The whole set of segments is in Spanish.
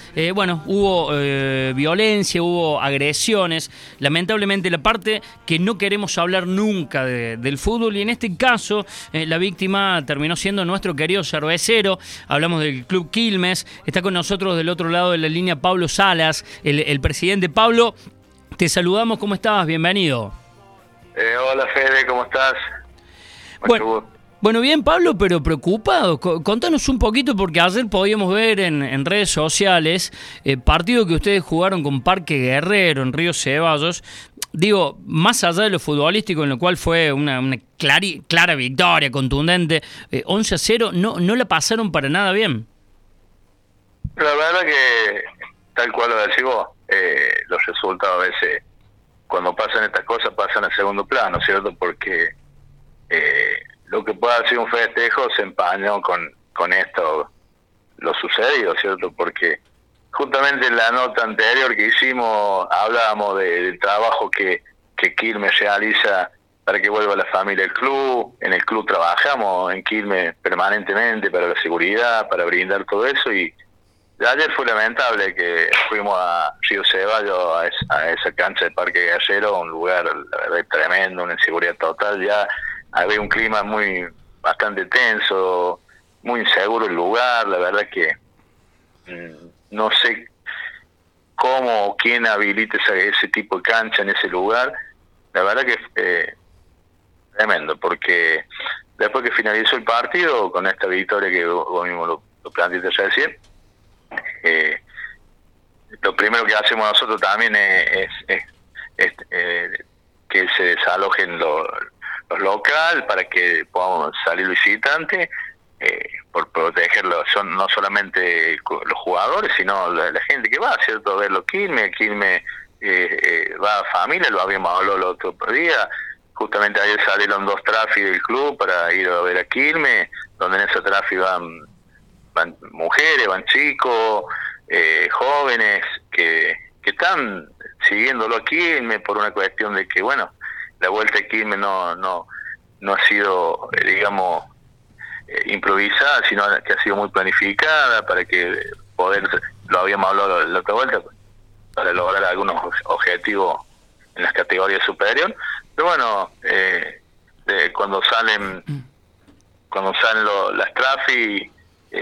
bueno, hubo violencia, hubo agresiones, lamentablemente la parte que no queremos hablar nunca del fútbol, y en este caso la víctima terminó siendo nuestro querido cervecero. Hablamos del Club Quilmes. Está con nosotros del otro lado de la línea Pablo Salas, el presidente. Pablo, te saludamos, ¿cómo estás? Bienvenido. Hola Fede, ¿cómo estás? Bueno, bien Pablo, pero preocupado. Contanos un poquito, porque ayer podíamos ver en redes sociales partido que ustedes jugaron con Parque Guerrero en Río Ceballos. Digo, más allá de lo futbolístico, en lo cual fue una clara victoria, contundente, 11-0, no la pasaron para nada bien. La verdad que, tal cual lo decís vos, los resultados a veces, cuando pasan estas cosas, pasan a segundo plano, ¿cierto? Porque lo que pueda ser un festejo se empañó con esto, lo sucedido, ¿cierto? Porque justamente en la nota anterior que hicimos hablábamos del trabajo que Quilmes realiza para que vuelva la familia al club. En el club trabajamos en Quilmes permanentemente para la seguridad, para brindar todo eso, y ayer fue lamentable que fuimos a Río Ceballos, a esa cancha de Parque Guerrero, un lugar, la verdad, tremendo, una inseguridad total. Ya había un clima bastante tenso, muy inseguro el lugar. La verdad que no sé cómo o quién habilita ese tipo de cancha en ese lugar. La verdad que tremendo, porque después que finalizó el partido, con esta victoria que vos mismo lo planteaste recién, lo primero que hacemos nosotros también es que se desalojen los locales para que podamos salir visitantes, por protegerlos, son no solamente los jugadores, sino la gente que va, ¿cierto? A ver los Quilmes. Va a familia, lo habíamos hablado el otro día. Justamente ayer salieron 2 trafis del club para ir a ver a Quilmes, donde en esa trafi van mujeres, van chicos, jóvenes que están siguiéndolo a Quilmes por una cuestión de que, bueno, la vuelta a Quilmes no ha sido, digamos, improvisada, sino que ha sido muy planificada para que lo habíamos hablado la otra vuelta, para lograr algunos objetivos en las categorías superiores. Pero bueno, cuando salen las trafis,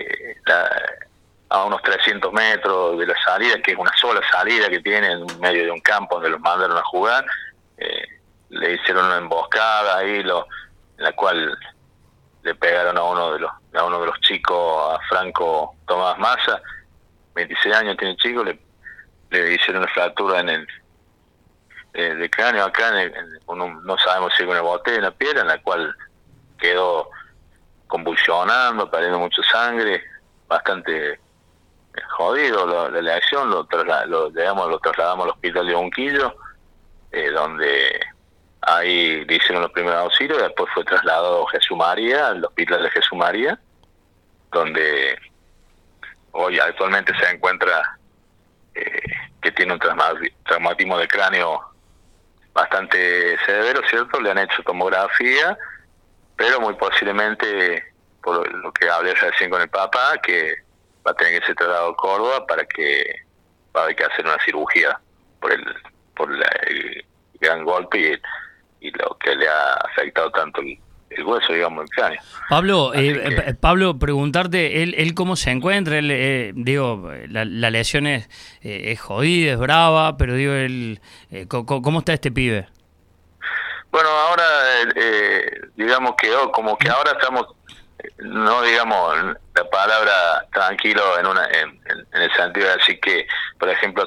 a unos 300 metros de la salida, que es una sola salida que tiene en medio de un campo donde los mandaron a jugar, le hicieron una emboscada ahí, en la cual le pegaron a uno de los chicos, a Franco Tomás Massa, 26 años tiene el chico, le hicieron una fractura en el de cráneo acá, no sabemos si con una botella en la piel, en la cual quedó convulsionando, perdiendo mucha sangre, bastante jodido la acción. Lo trasladamos al hospital de Unquillo, donde ahí le hicieron los primeros auxilios. Después fue trasladado a Jesús María, al hospital de Jesús María, donde hoy actualmente se encuentra que tiene un traumatismo de cráneo bastante severo, ¿cierto? Le han hecho tomografía, pero muy posiblemente, por lo que hablé recién con el papá, que va a tener que ser trasladado a Córdoba para que va a haber que hacer una cirugía por el gran golpe y lo que le ha afectado tanto el hueso, digamos, el cráneo. Pablo, preguntarte, él cómo se encuentra. La lesión es jodida, es brava, pero ¿cómo está este pibe? Bueno, ahora digamos que ahora estamos, no digamos la palabra tranquilo en el sentido de decir que, por ejemplo,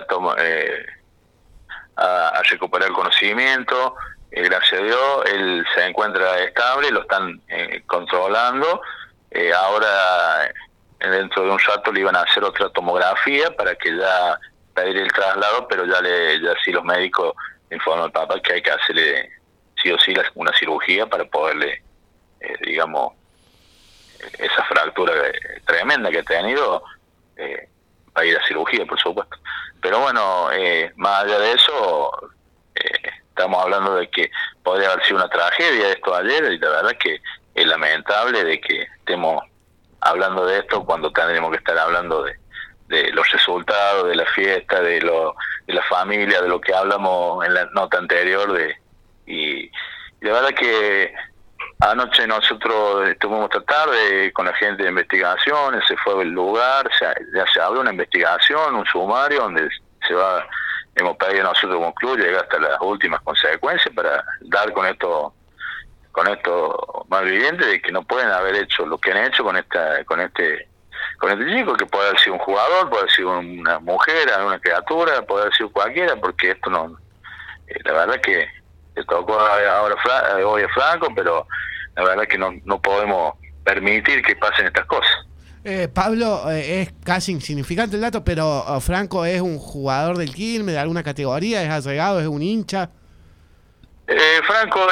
a recuperar el conocimiento. Gracias a Dios, él se encuentra estable, lo están controlando. Ahora, dentro de un rato, le iban a hacer otra tomografía para que ya pedir el traslado, pero ya sí los médicos informan al papá que hay que hacerle sí o sí una cirugía para poderle, digamos, esa fractura tremenda que ha tenido, va a ir a cirugía, por supuesto. Pero bueno, más allá de eso, estamos hablando de que podría haber sido una tragedia esto ayer, y la verdad que es lamentable de que estemos hablando de esto cuando tendremos que estar hablando de los resultados fiesta, de la familia, de lo que hablamos en la nota anterior, y la verdad que anoche nosotros estuvimos esta tarde con la gente de investigaciones, se fue al lugar, ya se abrió una investigación, un sumario donde hemos pedido nosotros como club llegar hasta las últimas consecuencias para dar con esto malvivientes de que no pueden haber hecho lo que han hecho con este chico, que puede haber sido un jugador, puede haber sido una mujer, una criatura, puede haber sido cualquiera, porque esto no, la verdad que le tocó ahora hoy a Franco, pero la verdad que no podemos permitir que pasen estas cosas. Pablo, es casi insignificante el dato, pero Franco es un jugador del Quilmes, de alguna categoría, es allegado, es un hincha. Franco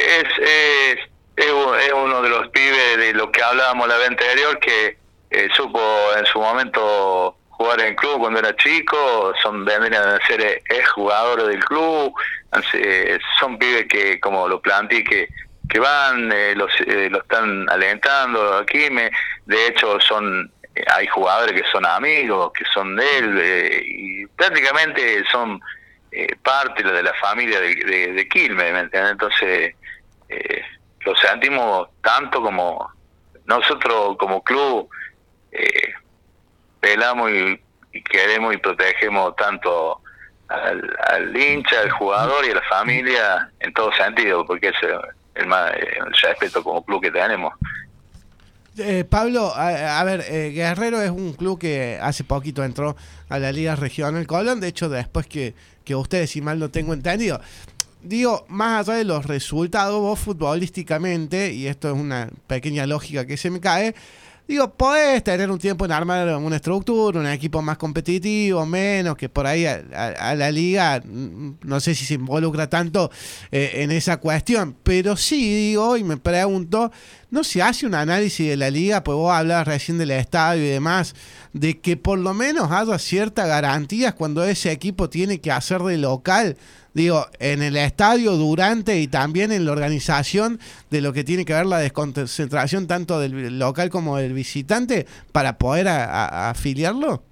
es uno de los pibes de lo que hablábamos la vez anterior, que supo en su momento jugar en club cuando era chico, vendrían a ser jugadores del club, son pibes que, como lo planteé, que van, lo están alentando aquí, de hecho hay jugadores que son amigos, que son de él, y prácticamente son parte de la familia de Quilmes, ¿me entiendes? Entonces lo sentimos tanto como nosotros como club, velamos y queremos y protegemos tanto al hincha, al jugador y a la familia en todo sentido, porque es el respeto como club que tenemos. Pablo, a ver, Guerrero es un club que hace poquito entró a la Liga Regional Colón, de hecho después que ustedes, si mal no tengo entendido, digo, más allá de los resultados, vos futbolísticamente, y esto es una pequeña lógica que se me cae, digo, podés tener un tiempo en armar una estructura, un equipo más competitivo, menos, que por ahí a la liga, no sé si se involucra tanto en esa cuestión, pero sí, digo, y me pregunto, ¿no se hace un análisis de la liga? Pues vos hablabas recién del estadio y demás, de que por lo menos haya ciertas garantías cuando ese equipo tiene que hacer de local, digo, en el estadio, durante y también en la organización de lo que tiene que ver la desconcentración tanto del local como del visitante para poder afiliarlo.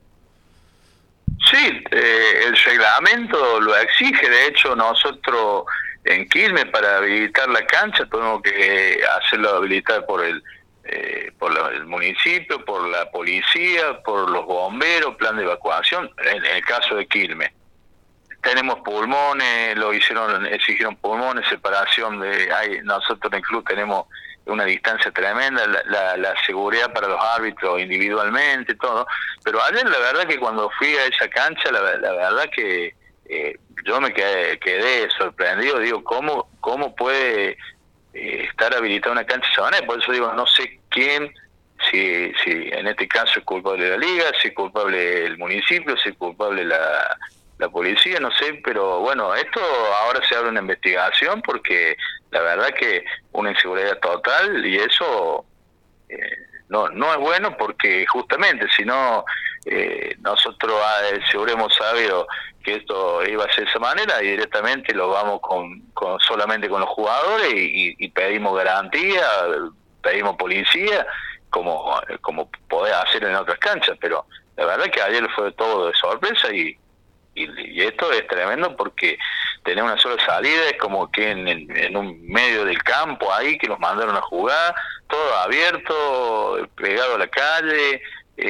Sí, el reglamento lo exige. De hecho, nosotros en Quilmes, para habilitar la cancha, tenemos que hacerlo habilitar por el municipio, por la policía, por los bomberos, plan de evacuación, en el caso de Quilmes. Tenemos pulmones, exigieron pulmones, separación nosotros en el club tenemos una distancia tremenda, la seguridad para los árbitros individualmente, todo. Pero ayer la verdad que cuando fui a esa cancha, la verdad que yo me quedé sorprendido, digo, ¿cómo puede estar habilitada una cancha de esa manera? Por eso digo, no sé quién, si en este caso es culpable de la liga, si es culpable el municipio, si es culpable la policía, no sé, pero bueno, esto ahora se abre una investigación porque la verdad que una inseguridad total, y eso no es bueno, porque justamente si no nosotros seguro hemos sabido que esto iba a ser de esa manera y directamente lo vamos solamente con los jugadores y pedimos garantía, pedimos policía, como podés hacer en otras canchas, pero la verdad que ayer fue todo de sorpresa y esto es tremendo porque tener una sola salida es como que en un medio del campo ahí que nos mandaron a jugar, todo abierto, pegado a la calle,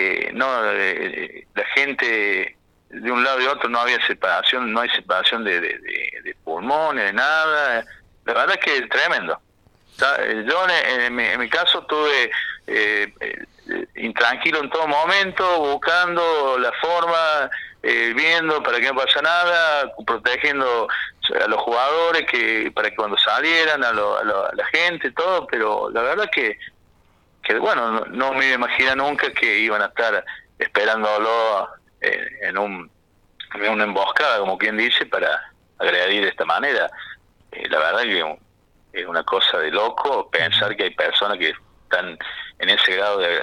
la gente de un lado y otro, no había separación, no hay separación de pulmones, de nada. La verdad es que es tremendo. Yo en mi caso estuve intranquilo en todo momento, buscando la forma, viendo para que no pasa nada, protegiendo a los jugadores para que cuando salieran a la gente, todo, pero la verdad que bueno, no me imagino nunca que iban a estar esperándolo en una emboscada, como quien dice, para agredir de esta manera. La verdad que es una cosa de loco pensar que hay personas que están en ese grado de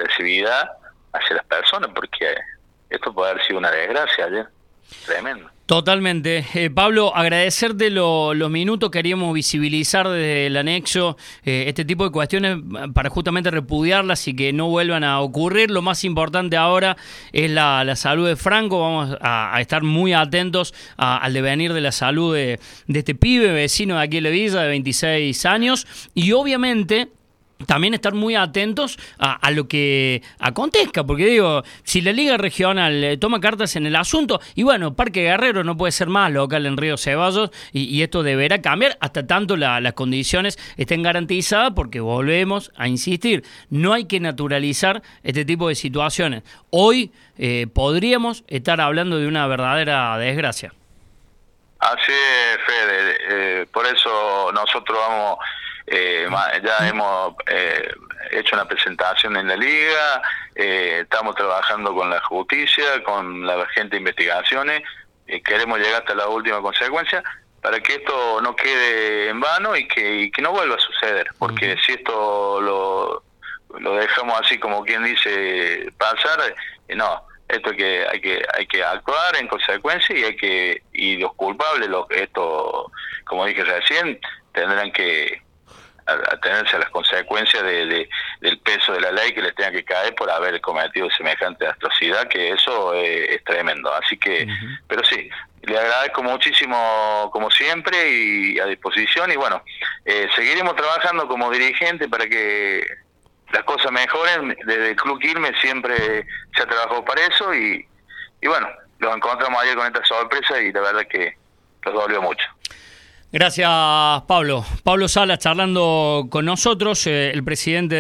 agresividad hacia las personas, porque esto puede haber sido una desgracia ayer, tremendo. Totalmente. Pablo, agradecerte los minutos. Queríamos visibilizar desde el anexo este tipo de cuestiones para justamente repudiarlas y que no vuelvan a ocurrir. Lo más importante ahora es la salud de Franco. Vamos a estar muy atentos al devenir de la salud de este pibe vecino de aquí en la villa de 26 años y obviamente también estar muy atentos a lo que acontezca, porque digo, si la Liga Regional toma cartas en el asunto, y bueno, Parque Guerrero no puede ser más local en Río Ceballos, y esto deberá cambiar hasta tanto las condiciones estén garantizadas, porque volvemos a insistir, no hay que naturalizar este tipo de situaciones. Hoy podríamos estar hablando de una verdadera desgracia. Así es, Fede, por eso nosotros ya hemos hecho una presentación en la Liga, estamos trabajando con la justicia, con la gente de investigaciones, queremos llegar hasta la última consecuencia para que esto no quede en vano y que no vuelva a suceder, porque si esto lo dejamos así como quien dice pasar, no. Esto hay que actuar en consecuencia y los culpables, esto, como dije recién, tendrán que atenerse a las consecuencias del peso de la ley que les tenga que caer por haber cometido semejante atrocidad, que eso es tremendo. Así que, pero sí, le agradezco muchísimo como siempre y a disposición, y bueno, seguiremos trabajando como dirigente para que las cosas mejoren. Desde el Club Quilmes siempre se ha trabajado para eso y bueno, los encontramos ayer con esta sorpresa y la verdad que nos dolió mucho. Gracias, Pablo. Pablo Salas charlando con nosotros, el presidente